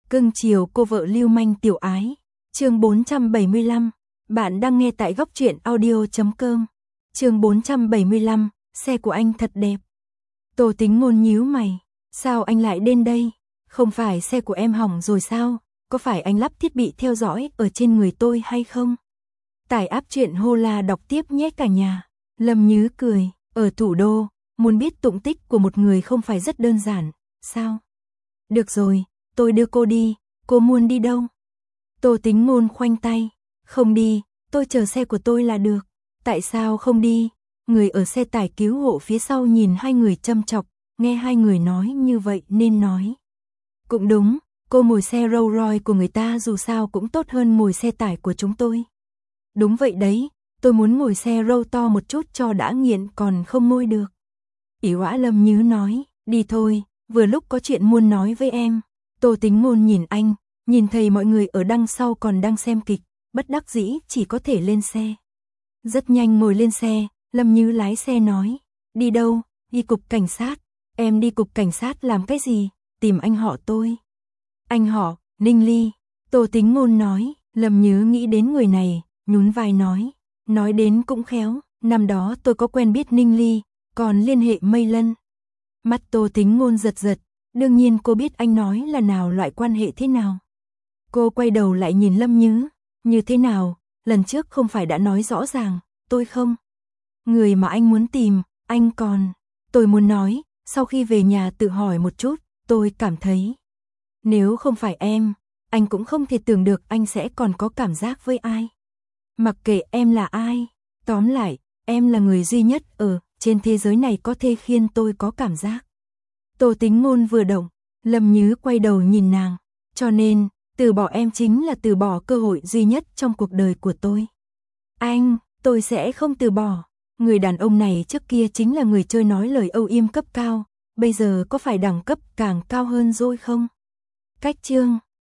Cưng chiều cô vợ lưu manh tiểu ái. Chương 475. Bạn đang nghe tại Góc Truyện Audio.com. Chương 475. Xe của anh thật đẹp. Tô Tính Ngôn nhíu mày. Sao anh lại đến đây? Không phải xe của em hỏng rồi sao? Có phải anh lắp thiết bị theo dõi ở trên người tôi hay không? Tải app truyện Hola đọc tiếp nhé cả nhà. Lâm Nhứ cười. Ở thủ đô, muốn biết tung tích của một người không phải rất đơn giản, sao? Được rồi, tôi đưa cô đi, cô muốn đi đâu? Tô Tính Ngôn khoanh tay. Không đi, tôi chờ xe của tôi là được. Tại sao không đi? Người ở xe tải cứu hộ phía sau nhìn hai người châm chọc, nghe hai người nói như vậy nên nói. Cũng đúng, cô ngồi xe Rolls Royce của người ta dù sao cũng tốt hơn ngồi xe tải của chúng tôi. Đúng vậy đấy, tôi muốn ngồi xe Rolls to một chút cho đã nghiện còn không ngồi được. Ỷ oã Lâm Nhứ nói, đi thôi, vừa lúc có chuyện muốn nói với em. Tô Tính Ngôn nhìn anh, nhìn thấy mọi người ở đằng sau còn đang xem kịch, bất đắc dĩ chỉ có thể lên xe. Rất nhanh ngồi lên xe, Lâm Nhứ lái xe nói, đi đâu? Đi cục cảnh sát. Em đi cục cảnh sát làm cái gì? Tìm anh họ tôi. Anh họ, Ninh Ly. Tô Tính Ngôn nói, Lâm Nhứ nghĩ đến người này, nhún vai nói đến cũng khéo, năm đó tôi có quen biết Ninh Ly, còn liên hệ Mây Lân. Mắt Tô Tính Ngôn giật giật, đương nhiên cô biết anh nói là nào loại quan hệ thế nào. Cô quay đầu lại nhìn Lâm Nhứ, như thế nào, lần trước không phải đã nói rõ ràng, tôi không. Người mà anh muốn tìm, anh còn. Tôi muốn nói, sau khi về nhà tự hỏi một chút, tôi cảm thấy. Nếu không phải em, anh cũng không thể tưởng được anh sẽ còn có cảm giác với ai. Mặc kệ em là ai, tóm lại, em là người duy nhất ở trên thế giới này có thể khiến tôi có cảm giác. Tô Tính Ngôn vừa động, Lâm Nhứ quay đầu nhìn nàng, cho nên, từ bỏ em chính là từ bỏ cơ hội duy nhất trong cuộc đời của tôi. Anh, tôi sẽ không từ bỏ. Người đàn ông này trước kia chính là người chơi nói lời âu yếm cấp cao, bây giờ có phải đẳng cấp càng cao hơn rồi không? Cách chương